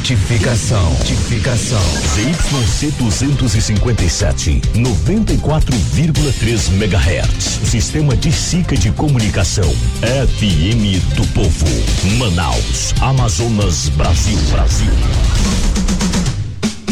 Notificação. ZYC 257, 94,3 MHz. Sistema de SICA de comunicação. FM do Povo. Manaus, Amazonas, Brasil.